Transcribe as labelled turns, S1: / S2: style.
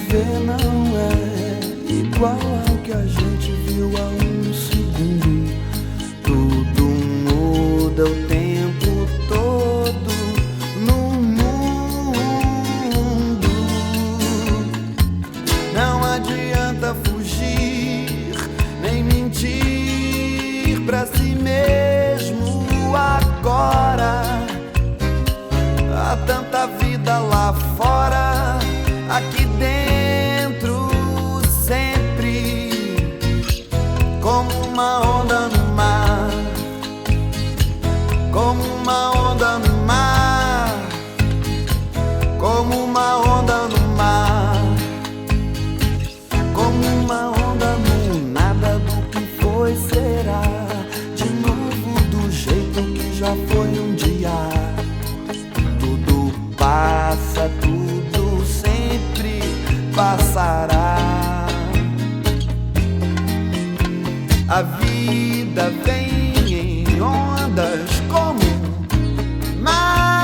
S1: vê não é igual ao que a gente viu há um segundo. Tudo muda o tempo todo no mundo. Não adianta fugir nem mentir pra si mesmo agora. Há tanta vida lá fora, aqui dentro sempre, como uma onda no mar, como uma onda no mar, como uma onda no mar, como uma onda no nada. Do que foi será de novo do jeito que já foi um dia. Tudo passa, tudo sempre passará. A vida vem em ondas como mar.